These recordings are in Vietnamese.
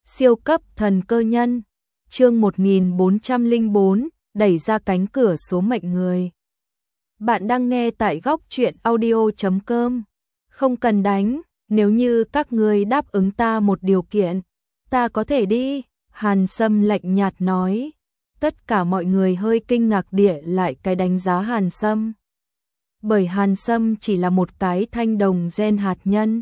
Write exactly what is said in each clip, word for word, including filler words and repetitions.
Siêu cấp thần cơ nhân, chương một nghìn bốn trăm lẻ bốn, đẩy ra cánh cửa số mệnh người. Bạn đang nghe tại góc truyện audio chấm com. Không cần đánh, nếu như các ngươi đáp ứng ta một điều kiện, ta có thể đi. Hàn Sâm lạnh nhạt nói. Tất cả mọi người hơi kinh ngạc địa lại cái đánh giá Hàn Sâm. Bởi Hàn Sâm chỉ là một cái thanh đồng gen hạt nhân.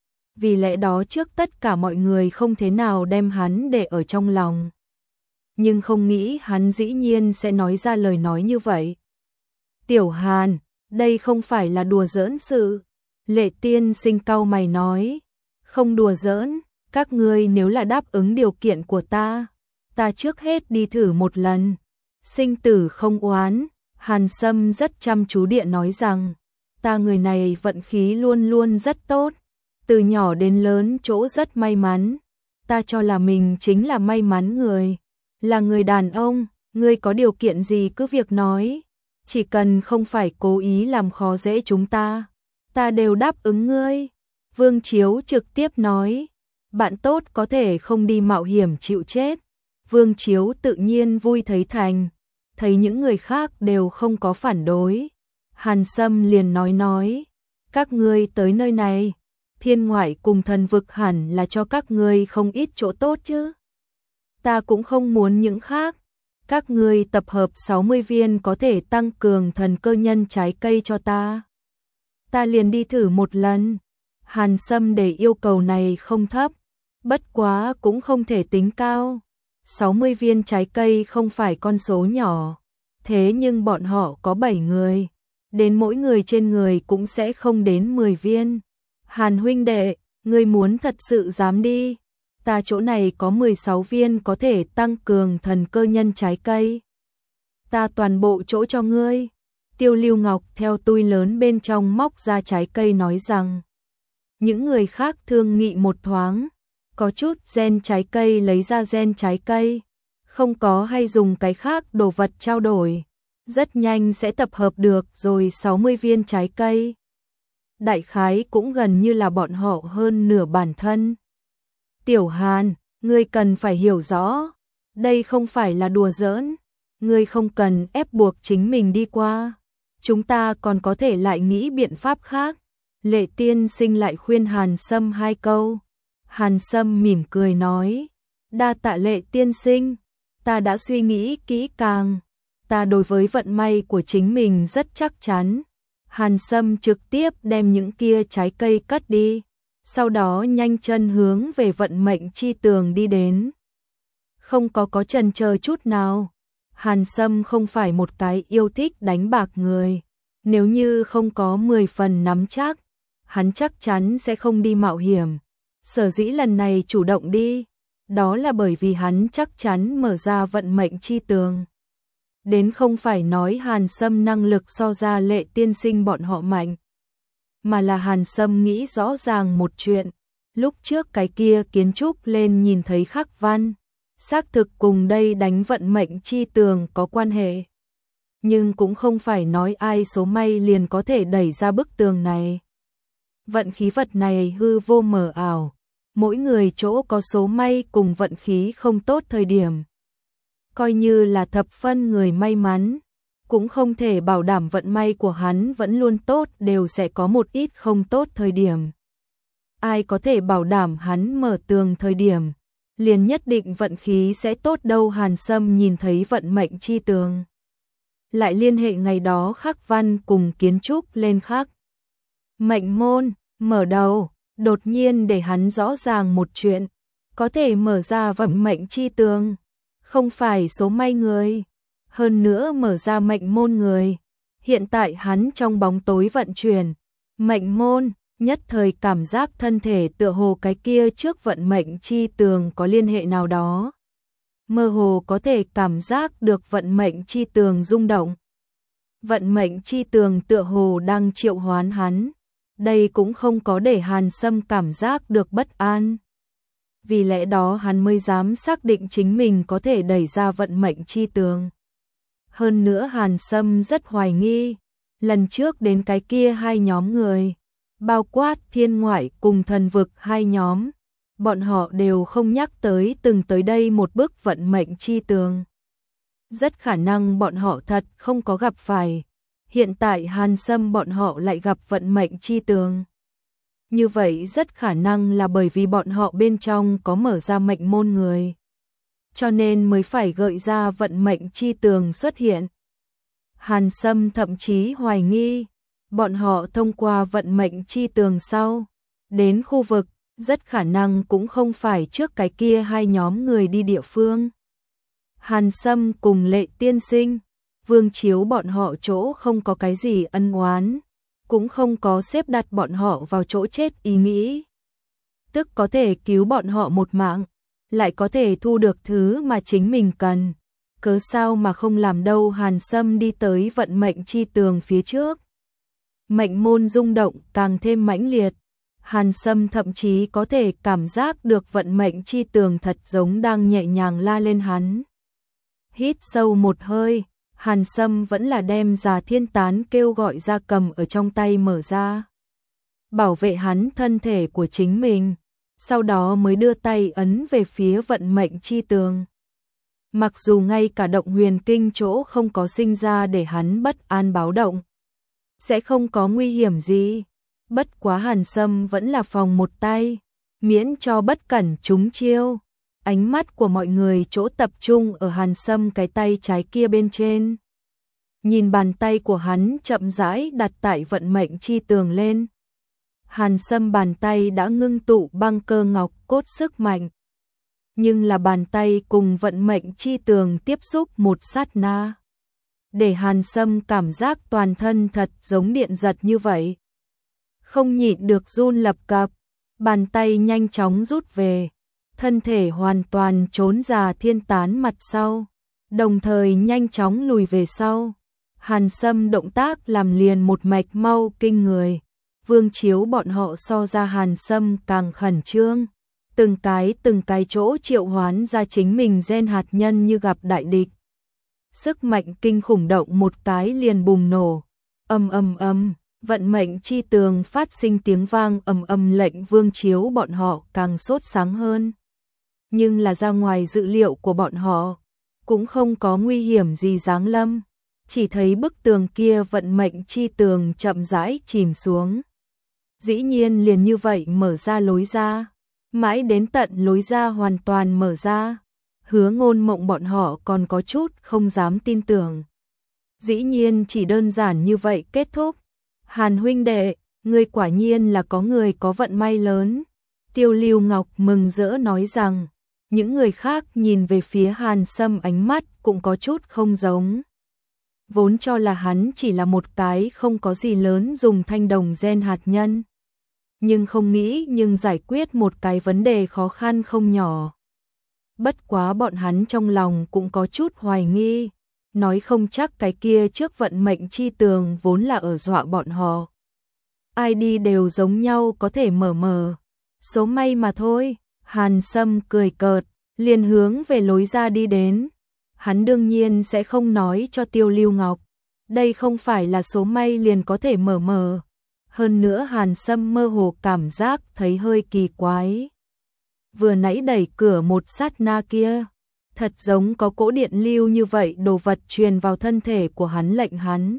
Vì lẽ đó trước tất cả mọi người không thế nào đem hắn để ở trong lòng. Nhưng không nghĩ hắn dĩ nhiên sẽ nói ra lời nói như vậy. Tiểu Hàn, đây không phải là đùa giỡn sự. Lệ Tiên Sinh cau mày nói. Không đùa giỡn, các ngươi nếu là đáp ứng điều kiện của ta, ta trước hết đi thử một lần. Sinh tử không oán, Hàn Sâm rất chăm chú địa nói rằng, ta người này vận khí luôn luôn rất tốt. Từ nhỏ đến lớn chỗ rất may mắn, ta cho là mình chính là may mắn người, là người đàn ông, ngươi có điều kiện gì cứ việc nói, chỉ cần không phải cố ý làm khó dễ chúng ta, ta đều đáp ứng ngươi. Vương Chiếu trực tiếp nói, bạn tốt có thể không đi mạo hiểm chịu chết. Vương Chiếu tự nhiên vui thấy thành, thấy những người khác đều không có phản đối. Hàn Sâm liền nói nói, các ngươi tới nơi này, thiên ngoại cùng thần vực hẳn là cho các ngươi không ít chỗ tốt chứ. Ta cũng không muốn những khác. Các ngươi tập hợp sáu mươi viên có thể tăng cường thần cơ nhân trái cây cho ta. Ta liền đi thử một lần. Hàn Sâm để yêu cầu này không thấp, bất quá cũng không thể tính cao. sáu mươi viên trái cây không phải con số nhỏ, thế nhưng bọn họ có bảy người, đến mỗi người trên người cũng sẽ không đến mười viên. Hàn huynh đệ, ngươi muốn thật sự dám đi, ta chỗ này có mười sáu viên có thể tăng cường thần cơ nhân trái cây. Ta toàn bộ chỗ cho ngươi. Tiêu Lưu Ngọc theo túi lớn bên trong móc ra trái cây nói rằng, những người khác thương nghị một thoáng, có chút gen trái cây lấy ra gen trái cây, không có hay dùng cái khác đồ vật trao đổi, rất nhanh sẽ tập hợp được rồi sáu mươi viên trái cây. Đại khái cũng gần như là bọn họ hơn nửa bản thân. Tiểu Hàn, ngươi cần phải hiểu rõ, đây không phải là đùa giỡn, ngươi không cần ép buộc chính mình đi qua, chúng ta còn có thể lại nghĩ biện pháp khác. Lệ Tiên Sinh lại khuyên Hàn Sâm hai câu. Hàn Sâm mỉm cười nói, đa tạ Lệ Tiên Sinh, ta đã suy nghĩ kỹ càng, ta đối với vận may của chính mình rất chắc chắn. Hàn Sâm trực tiếp đem những kia trái cây cất đi, sau đó nhanh chân hướng về vận mệnh chi tường đi đến. Không có có chần chờ chút nào, Hàn Sâm không phải một cái yêu thích đánh bạc người, nếu như không có mười phần nắm chắc, hắn chắc chắn sẽ không đi mạo hiểm. Sở dĩ lần này chủ động đi, đó là bởi vì hắn chắc chắn mở ra vận mệnh chi tường. Đến không phải nói Hàn Sâm năng lực so ra Lệ Tiên Sinh bọn họ mạnh, mà là Hàn Sâm nghĩ rõ ràng một chuyện, lúc trước cái kia kiến trúc lên nhìn thấy khắc văn, xác thực cùng đây đánh vận mệnh chi tường có quan hệ. Nhưng cũng không phải nói ai số may liền có thể đẩy ra bức tường này. Vận khí vật này hư vô mờ ảo, mỗi người chỗ có số may cùng vận khí không tốt thời điểm. Coi như là thập phân người may mắn, cũng không thể bảo đảm vận may của hắn vẫn luôn tốt, đều sẽ có một ít không tốt thời điểm. Ai có thể bảo đảm hắn mở tường thời điểm, liền nhất định vận khí sẽ tốt đâu. Hàn Sâm nhìn thấy vận mệnh chi tường, lại liên hệ ngày đó khắc văn cùng kiến trúc lên khắc mệnh môn, mở đầu, đột nhiên để hắn rõ ràng một chuyện, có thể mở ra vận mệnh chi tường, không phải số may người, hơn nữa mở ra mệnh môn người. Hiện tại hắn trong bóng tối vận chuyển mệnh môn, nhất thời cảm giác thân thể tựa hồ cái kia trước vận mệnh chi tường có liên hệ nào đó. Mơ hồ có thể cảm giác được vận mệnh chi tường rung động. Vận mệnh chi tường tựa hồ đang triệu hoán hắn. Đây cũng không có để Hàn Sâm cảm giác được bất an. Vì lẽ đó hắn mới dám xác định chính mình có thể đẩy ra vận mệnh chi tường. Hơn nữa Hàn Sâm rất hoài nghi, lần trước đến cái kia hai nhóm người, bao quát thiên ngoại cùng thần vực hai nhóm, bọn họ đều không nhắc tới từng tới đây một bức vận mệnh chi tường. Rất khả năng bọn họ thật không có gặp phải. Hiện tại Hàn Sâm bọn họ lại gặp vận mệnh chi tường. Như vậy rất khả năng là bởi vì bọn họ bên trong có mở ra mệnh môn người. Cho nên mới phải gợi ra vận mệnh chi tường xuất hiện. Hàn Sâm thậm chí hoài nghi, bọn họ thông qua vận mệnh chi tường sau, đến khu vực, rất khả năng cũng không phải trước cái kia hai nhóm người đi địa phương. Hàn Sâm cùng Lệ Tiên Sinh, Vương Chiếu bọn họ chỗ không có cái gì ân oán, cũng không có xếp đặt bọn họ vào chỗ chết ý nghĩ. Tức có thể cứu bọn họ một mạng, lại có thể thu được thứ mà chính mình cần. Cớ sao mà không làm đâu. Hàn Sâm đi tới vận mệnh chi tường phía trước. Mệnh môn rung động càng thêm mãnh liệt. Hàn Sâm thậm chí có thể cảm giác được vận mệnh chi tường thật giống đang nhẹ nhàng la lên hắn. Hít sâu một hơi, Hàn Sâm vẫn là đem Già Thiên Tán kêu gọi ra cầm ở trong tay mở ra. Bảo vệ hắn thân thể của chính mình, sau đó mới đưa tay ấn về phía vận mệnh chi tường. Mặc dù ngay cả động huyền kinh chỗ không có sinh ra để hắn bất an báo động. Sẽ không có nguy hiểm gì. Bất quá Hàn Sâm vẫn là phòng một tay, miễn cho bất cẩn trúng chiêu. Ánh mắt của mọi người chỗ tập trung ở Hàn Sâm cái tay trái kia bên trên. Nhìn bàn tay của hắn chậm rãi đặt tại vận mệnh chi tường lên. Hàn Sâm bàn tay đã ngưng tụ băng cơ ngọc cốt sức mạnh. Nhưng là bàn tay cùng vận mệnh chi tường tiếp xúc một sát na. Để Hàn Sâm cảm giác toàn thân thật giống điện giật như vậy. Không nhịn được run lập cập, bàn tay nhanh chóng rút về. Thân thể hoàn toàn trốn Già Thiên Tán mặt sau, đồng thời nhanh chóng lùi về sau. Hàn Sâm động tác làm liền một mạch mau kinh người. Vương Chiếu bọn họ so ra Hàn Sâm càng khẩn trương. Từng cái từng cái chỗ triệu hoán ra chính mình gen hạt nhân như gặp đại địch. Sức mạnh kinh khủng động một cái liền bùng nổ. Ầm ầm ầm, vận mệnh chi tường phát sinh tiếng vang ầm ầm lệnh Vương Chiếu bọn họ càng sốt sáng hơn. Nhưng là ra ngoài dự liệu của bọn họ, cũng không có nguy hiểm gì giáng lâm, chỉ thấy bức tường kia vận mệnh chi tường chậm rãi chìm xuống. Dĩ nhiên liền như vậy mở ra lối ra, mãi đến tận lối ra hoàn toàn mở ra. Hứa Ngôn Mộng bọn họ còn có chút không dám tin tưởng. Dĩ nhiên chỉ đơn giản như vậy kết thúc. Hàn huynh đệ, ngươi quả nhiên là có người có vận may lớn. Tiêu Lưu Ngọc mừng rỡ nói rằng, những người khác nhìn về phía Hàn Sâm ánh mắt cũng có chút không giống. Vốn cho là hắn chỉ là một cái không có gì lớn dùng thanh đồng gen hạt nhân. Nhưng không nghĩ nhưng giải quyết một cái vấn đề khó khăn không nhỏ. Bất quá bọn hắn trong lòng cũng có chút hoài nghi, nói không chắc cái kia trước vận mệnh chi tường vốn là ở dọa bọn họ. Ai đi đều giống nhau có thể mở mờ, số may mà thôi. Hàn Sâm cười cợt, liền hướng về lối ra đi đến. Hắn đương nhiên sẽ không nói cho Tiêu Lưu Ngọc, đây không phải là số may liền có thể mở mờ. Hơn nữa Hàn Sâm mơ hồ cảm giác thấy hơi kỳ quái. Vừa nãy đẩy cửa một sát na kia, thật giống có cỗ điện lưu như vậy đồ vật truyền vào thân thể của hắn lệnh hắn.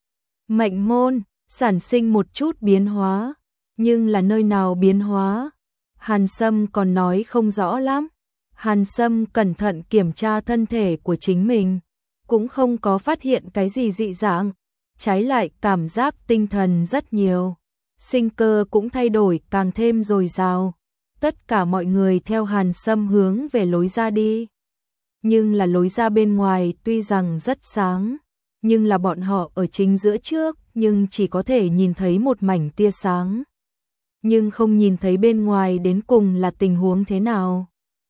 Mệnh môn, sản sinh một chút biến hóa, nhưng là nơi nào biến hóa? Hàn Sâm còn nói không rõ lắm. Hàn Sâm cẩn thận kiểm tra thân thể của chính mình, cũng không có phát hiện cái gì dị dạng, trái lại cảm giác tinh thần rất nhiều, sinh cơ cũng thay đổi càng thêm dồi dào. Tất cả mọi người theo Hàn Sâm hướng về lối ra đi. Nhưng là lối ra bên ngoài tuy rằng rất sáng, nhưng là bọn họ ở chính giữa trước, nhưng chỉ có thể nhìn thấy một mảnh tia sáng. Nhưng không nhìn thấy bên ngoài đến cùng là tình huống thế nào.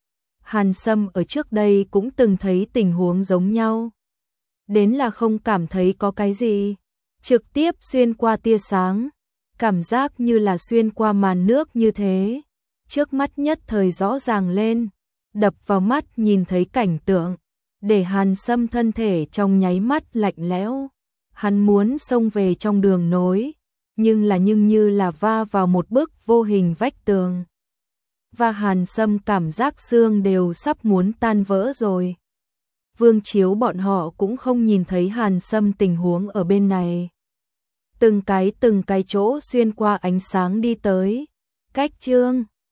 Hàn Sâm ở trước đây cũng từng thấy tình huống giống nhau. Đến là không cảm thấy có cái gì. Trực tiếp xuyên qua tia sáng. Cảm giác như là xuyên qua màn nước như thế. Trước mắt nhất thời rõ ràng lên. Đập vào mắt nhìn thấy cảnh tượng. Để Hàn Sâm thân thể trong nháy mắt lạnh lẽo. Hắn muốn xông về trong đường nối. Nhưng là nhưng như là va vào một bức vô hình vách tường. và Hàn Sâm cảm giác xương đều sắp muốn tan vỡ rồi. Vương Chiếu bọn họ cũng không nhìn thấy Hàn Sâm tình huống ở bên này. Từng cái từng cái chỗ xuyên qua ánh sáng đi tới. Cách Trương